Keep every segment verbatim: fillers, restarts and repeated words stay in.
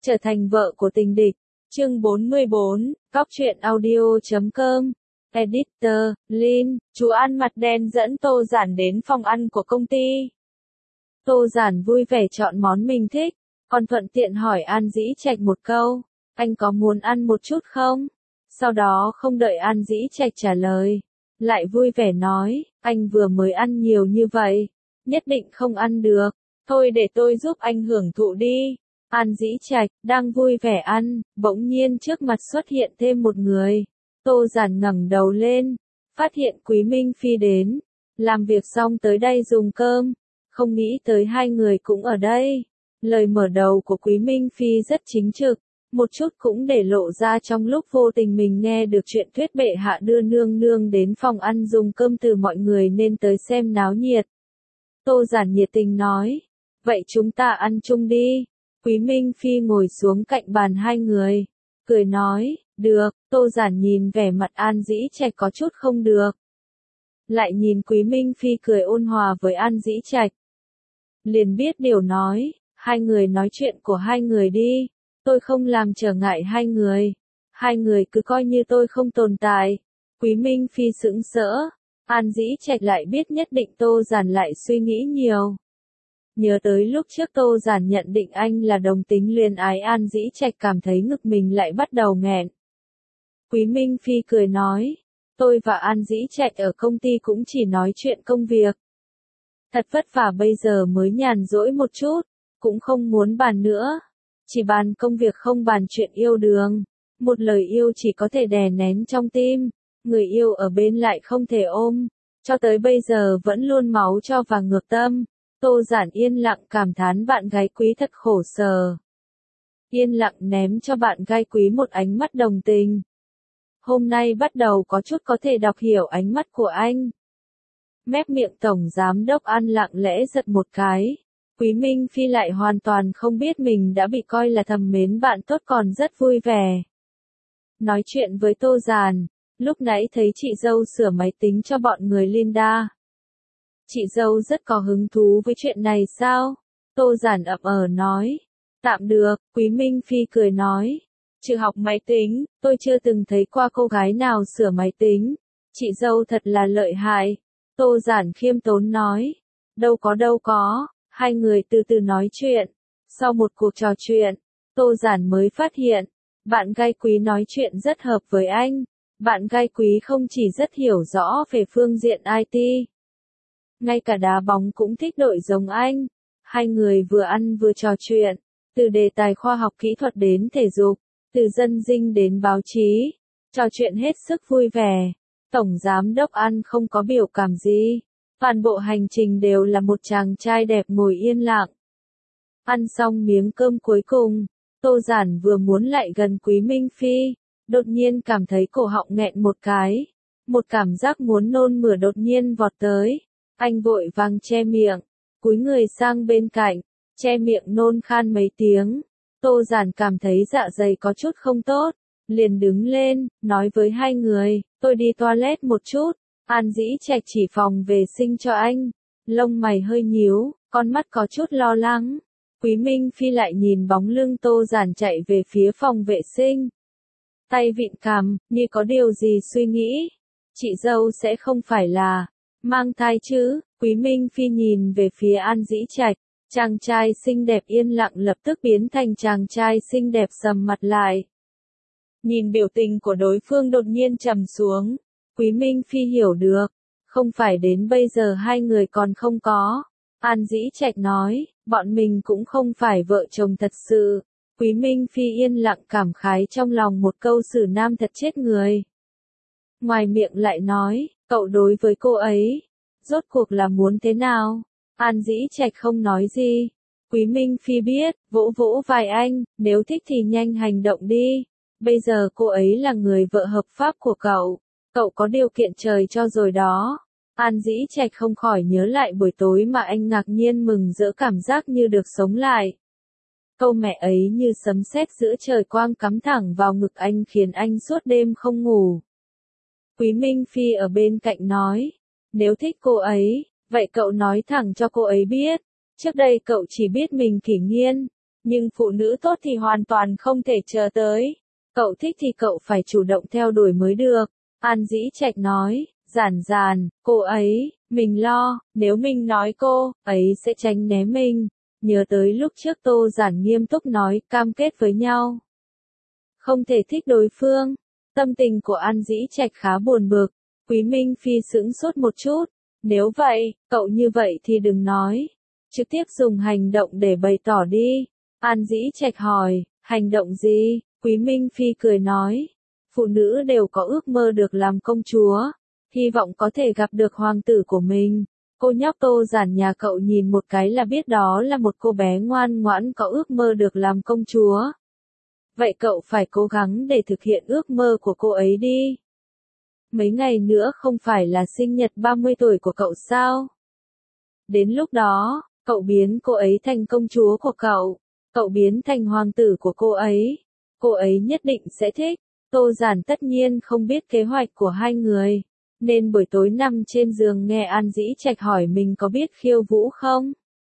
Trở thành vợ của tình địch. Chương bốn mươi bốn, Góc truyện audio chấm com. Editor, Lin, chú ăn mặt đen dẫn Tô Giản đến phòng ăn của công ty. Tô Giản vui vẻ chọn món mình thích, còn thuận tiện hỏi An Dĩ Trạch một câu, anh có muốn ăn một chút không? Sau đó không đợi An Dĩ Trạch trả lời, lại vui vẻ nói, anh vừa mới ăn nhiều như vậy, nhất định không ăn được, thôi để tôi giúp anh hưởng thụ đi. An Dĩ Trạch đang vui vẻ ăn, bỗng nhiên trước mặt xuất hiện thêm một người. Tô Giản ngẩng đầu lên, phát hiện Quý Minh Phi đến, làm việc xong tới đây dùng cơm, không nghĩ tới hai người cũng ở đây. Lời mở đầu của Quý Minh Phi rất chính trực, một chút cũng để lộ ra trong lúc vô tình mình nghe được chuyện thuyết bệ hạ đưa nương nương đến phòng ăn dùng cơm từ mọi người nên tới xem náo nhiệt. Tô Giản nhiệt tình nói, vậy chúng ta ăn chung đi. Quý Minh Phi ngồi xuống cạnh bàn hai người, cười nói, được. Tô Giản nhìn vẻ mặt An Dĩ Trạch có chút không được. Lại nhìn Quý Minh Phi cười ôn hòa với An Dĩ Trạch. Liền biết điều nói, hai người nói chuyện của hai người đi, tôi không làm trở ngại hai người. Hai người cứ coi như tôi không tồn tại. Quý Minh Phi sững sỡ, An Dĩ Trạch lại biết nhất định Tô Giản lại suy nghĩ nhiều. Nhớ tới lúc trước Tô Giản nhận định anh là đồng tính luyến ái, An Dĩ Trạch cảm thấy ngực mình lại bắt đầu nghẹn. Quý Minh Phi cười nói, tôi và An Dĩ Trạch ở công ty cũng chỉ nói chuyện công việc. Thật vất vả bây giờ mới nhàn rỗi một chút, cũng không muốn bàn nữa. Chỉ bàn công việc không bàn chuyện yêu đương. Một lời yêu chỉ có thể đè nén trong tim, người yêu ở bên lại không thể ôm. Cho tới bây giờ vẫn luôn máu cho và ngược tâm. Tô Giản yên lặng cảm thán bạn gái Quý thật khổ sở. Yên lặng ném cho bạn gái Quý một ánh mắt đồng tình. Hôm nay bắt đầu có chút có thể đọc hiểu ánh mắt của anh. Mép miệng tổng giám đốc An lặng lẽ giật một cái. Quý Minh Phi lại hoàn toàn không biết mình đã bị coi là thầm mến bạn tốt, còn rất vui vẻ. Nói chuyện với Tô Giản, lúc nãy thấy chị dâu sửa máy tính cho bọn người Linda. Chị dâu rất có hứng thú với chuyện này sao? Tô Giản ậm ờ nói. Tạm được. Quý Minh Phi cười nói. Trừ học máy tính, tôi chưa từng thấy qua cô gái nào sửa máy tính. Chị dâu thật là lợi hại. Tô Giản khiêm tốn nói. Đâu có đâu có. Hai người từ từ nói chuyện. Sau một cuộc trò chuyện, Tô Giản mới phát hiện, bạn gái Quý nói chuyện rất hợp với anh. Bạn gái Quý không chỉ rất hiểu rõ về phương diện i tê, ngay cả đá bóng cũng thích đội giống anh. Hai người vừa ăn vừa trò chuyện, từ đề tài khoa học kỹ thuật đến thể dục, từ dân dinh đến báo chí, trò chuyện hết sức vui vẻ. Tổng giám đốc An không có biểu cảm gì, toàn bộ hành trình đều là một chàng trai đẹp ngồi yên lặng. Ăn xong miếng cơm cuối cùng, Tô Giản vừa muốn lại gần Quý Minh Phi, đột nhiên cảm thấy cổ họng nghẹn một cái, một cảm giác muốn nôn mửa đột nhiên vọt tới. Anh vội vàng che miệng, cúi người sang bên cạnh, che miệng nôn khan mấy tiếng. Tô Giản cảm thấy dạ dày có chút không tốt, liền đứng lên, nói với hai người, tôi đi toilet một chút. An Dĩ Trạch chỉ phòng vệ sinh cho anh, lông mày hơi nhíu, con mắt có chút lo lắng. Quý Minh Phi lại nhìn bóng lưng Tô Giản chạy về phía phòng vệ sinh. Tay vịn cằm, như có điều gì suy nghĩ. Chị dâu sẽ không phải là mang thai chứ? Quý Minh Phi nhìn về phía An Dĩ Trạch, chàng trai xinh đẹp yên lặng lập tức biến thành chàng trai xinh đẹp sầm mặt lại. Nhìn biểu tình của đối phương đột nhiên trầm xuống, Quý Minh Phi hiểu được, không phải đến bây giờ hai người còn không có. An Dĩ Trạch nói, bọn mình cũng không phải vợ chồng thật sự. Quý Minh Phi yên lặng cảm khái trong lòng một câu xử nam thật chết người. Ngoài miệng lại nói, cậu đối với cô ấy, rốt cuộc là muốn thế nào? An Dĩ Trạch không nói gì. Quý Minh Phi biết, vỗ vỗ vai anh, nếu thích thì nhanh hành động đi. Bây giờ cô ấy là người vợ hợp pháp của cậu. Cậu có điều kiện trời cho rồi đó. An Dĩ Trạch không khỏi nhớ lại buổi tối mà anh ngạc nhiên mừng rỡ, cảm giác như được sống lại. Câu mẹ ấy như sấm sét giữa trời quang cắm thẳng vào ngực anh khiến anh suốt đêm không ngủ. Quý Minh Phi ở bên cạnh nói, nếu thích cô ấy, vậy cậu nói thẳng cho cô ấy biết. Trước đây cậu chỉ biết mình kỷ nghiên, Nhưng phụ nữ tốt thì hoàn toàn không thể chờ tới. Cậu thích thì cậu phải chủ động theo đuổi mới được. An Dĩ Trạch nói, Giản Giản, cô ấy, mình lo, nếu mình nói cô ấy sẽ tránh né mình. Nhớ tới lúc trước Tô Giản nghiêm túc nói, cam kết với nhau. Không thể thích đối phương. Tâm tình của An Dĩ Trạch khá buồn bực. Quý Minh Phi sững sốt một chút. Nếu vậy, cậu như vậy thì đừng nói. Trực tiếp dùng hành động để bày tỏ đi. An Dĩ Trạch hỏi, hành động gì? Quý Minh Phi cười nói. Phụ nữ đều có ước mơ được làm công chúa. Hy vọng có thể gặp được hoàng tử của mình. Cô nhóc Tô Giản nhà cậu nhìn một cái là biết đó là một cô bé ngoan ngoãn có ước mơ được làm công chúa. Vậy cậu phải cố gắng để thực hiện ước mơ của cô ấy đi. Mấy ngày nữa không phải là sinh nhật ba mươi tuổi của cậu sao? Đến lúc đó, cậu biến cô ấy thành công chúa của cậu. Cậu biến thành hoàng tử của cô ấy. Cô ấy nhất định sẽ thích. Tô Giản tất nhiên không biết kế hoạch của hai người. Nên buổi tối nằm trên giường nghe An Dĩ Trạch hỏi mình có biết khiêu vũ không?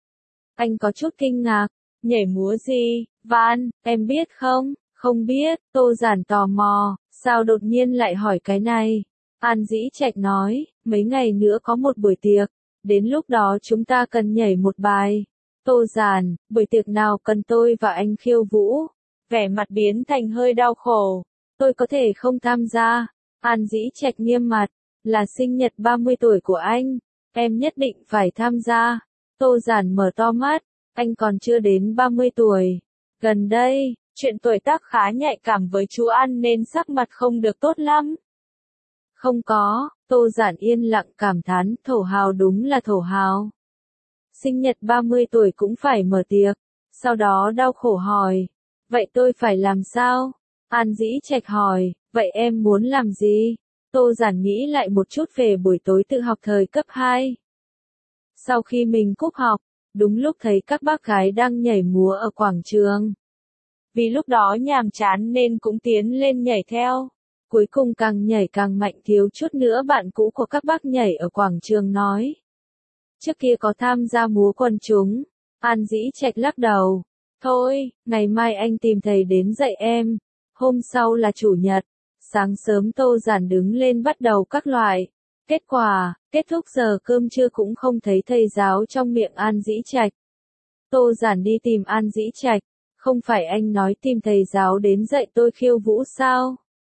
Anh có chút kinh ngạc. Nhảy múa gì? Van, em biết không? Không biết. Tô Giản tò mò. Sao đột nhiên lại hỏi cái này? An Dĩ Trạch nói, mấy ngày nữa có một buổi tiệc. Đến lúc đó chúng ta cần nhảy một bài. Tô Giản, buổi tiệc nào cần tôi và anh khiêu vũ? Vẻ mặt biến thành hơi đau khổ. Tôi có thể không tham gia. An Dĩ Trạch nghiêm mặt. Là sinh nhật ba mươi tuổi của anh. Em nhất định phải tham gia. Tô Giản mở to mắt. Anh còn chưa đến ba mươi tuổi. Gần đây, chuyện tuổi tác khá nhạy cảm với chú An nên sắc mặt không được tốt lắm. Không có, Tô Giản yên lặng cảm thán, thổ hào đúng là thổ hào. Sinh nhật ba mươi tuổi cũng phải mở tiệc. Sau đó đau khổ hỏi. Vậy tôi phải làm sao? An Dĩ Trạch hỏi, vậy em muốn làm gì? Tô Giản nghĩ lại một chút về buổi tối tự học thời cấp hai. Sau khi mình cúp học, đúng lúc thấy các bác gái đang nhảy múa ở quảng trường. Vì lúc đó nhàm chán nên cũng tiến lên nhảy theo. Cuối cùng càng nhảy càng mạnh, thiếu chút nữa bạn cũ của các bác nhảy ở quảng trường nói. Trước kia có tham gia múa quần chúng. An Dĩ Trạch lắc đầu. Thôi, ngày mai anh tìm thầy đến dạy em. Hôm sau là chủ nhật. Sáng sớm Tô Giản đứng lên bắt đầu các loại. Kết quả, kết thúc giờ cơm trưa cũng không thấy thầy giáo trong miệng An Dĩ Trạch. Tô Giản đi tìm An Dĩ Trạch. Không phải anh nói tìm thầy giáo đến dạy tôi khiêu vũ sao?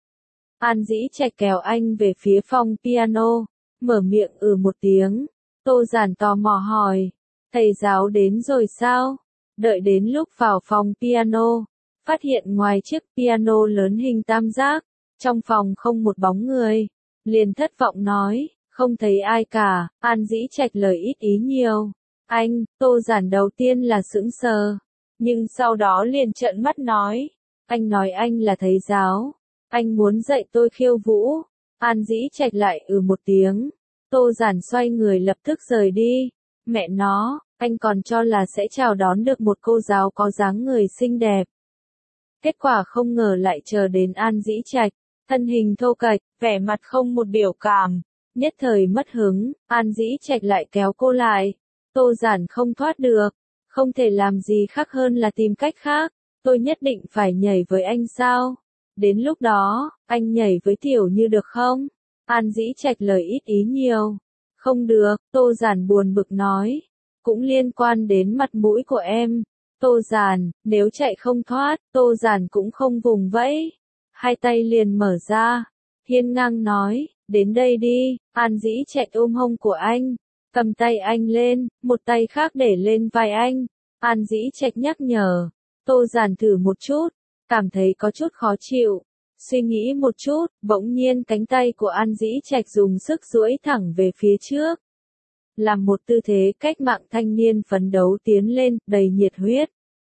An Dĩ Trạch kéo anh về phía phòng piano. Mở miệng ừ một tiếng. Tô Giản tò mò hỏi. Thầy giáo đến rồi sao? Đợi đến lúc vào phòng piano. Phát hiện ngoài chiếc piano lớn hình tam giác. Trong phòng không một bóng người. Liền thất vọng nói. Không thấy ai cả. An Dĩ Trạch lời ít ý nhiều. Anh, Tô Giản đầu tiên là sững sờ. Nhưng sau đó liền trợn mắt nói. Anh nói anh là thầy giáo. Anh muốn dạy tôi khiêu vũ. An Dĩ Trạch lại ừ một tiếng. Tô Giản xoay người lập tức rời đi. Mẹ nó, anh còn cho là sẽ chào đón được một cô giáo có dáng người xinh đẹp. Kết quả không ngờ lại chờ đến An Dĩ Trạch. Thân hình thô kệch, vẻ mặt không một biểu cảm. Nhất thời mất hứng, An Dĩ Trạch lại kéo cô lại. Tô Giản không thoát được. Không thể làm gì khác hơn là tìm cách khác. Tôi nhất định phải nhảy với anh sao? Đến lúc đó, anh nhảy với Tiểu Như được không? An Dĩ Trạch lời ít ý nhiều. Không được, Tô Giản buồn bực nói. Cũng liên quan đến mặt mũi của em. Tô Giản, nếu chạy không thoát, Tô Giản cũng không vùng vẫy. Hai tay liền mở ra. Hiên ngang nói, đến đây đi. An Dĩ Trạch ôm hông của anh. Cầm tay anh lên, một tay khác để lên vai anh. An Dĩ Trạch nhắc nhở. Tô Giản thử một chút. Cảm thấy có chút khó chịu. Suy nghĩ một chút, bỗng nhiên cánh tay của An Dĩ Trạch dùng sức duỗi thẳng về phía trước. Làm một tư thế cách mạng thanh niên phấn đấu tiến lên, đầy nhiệt huyết.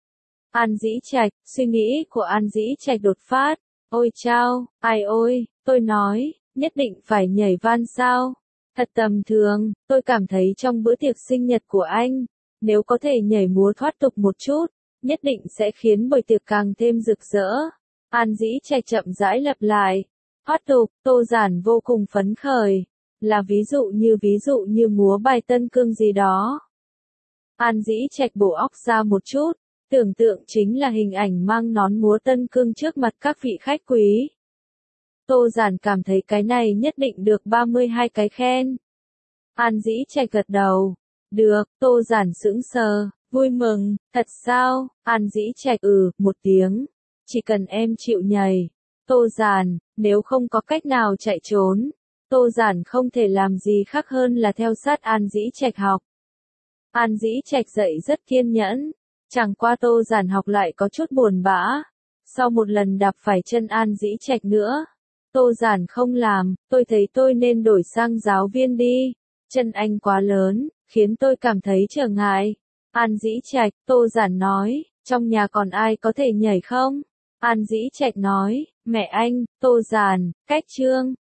An Dĩ Trạch, suy nghĩ của An Dĩ Trạch đột phát. Ôi chao, ai ôi, tôi nói, nhất định phải nhảy van sao? Thật tầm thường, tôi cảm thấy trong bữa tiệc sinh nhật của anh, nếu có thể nhảy múa thoát tục một chút, nhất định sẽ khiến buổi tiệc càng thêm rực rỡ. An Dĩ Trạch chậm rãi lặp lại. Thoát tục, Tô Giản vô cùng phấn khởi. Là ví dụ như ví dụ như múa bài Tân Cương gì đó. An Dĩ Trạch bổ óc ra một chút. Tưởng tượng chính là hình ảnh mang nón múa tân cương trước mặt các vị khách quý. Tô Giản cảm thấy cái này nhất định được ba mươi hai cái khen. An Dĩ Trạch gật đầu. Được, Tô Giản sững sờ, vui mừng, thật sao? An Dĩ Trạch ừ, một tiếng. Chỉ cần em chịu nhảy. Tô Giản, nếu không có cách nào chạy trốn, Tô Giản không thể làm gì khác hơn là theo sát An Dĩ Trạch học. An Dĩ Trạch dạy rất kiên nhẫn, chẳng qua Tô Giản học lại có chút buồn bã. Sau một lần đạp phải chân An Dĩ Trạch nữa, Tô Giản không làm, tôi thấy tôi nên đổi sang giáo viên đi. Chân anh quá lớn, khiến tôi cảm thấy trở ngại. An Dĩ Trạch, Tô Giản nói, trong nhà còn ai có thể nhảy không? An Dĩ Trạch nói, mẹ anh, Tô Giản, cách Trương.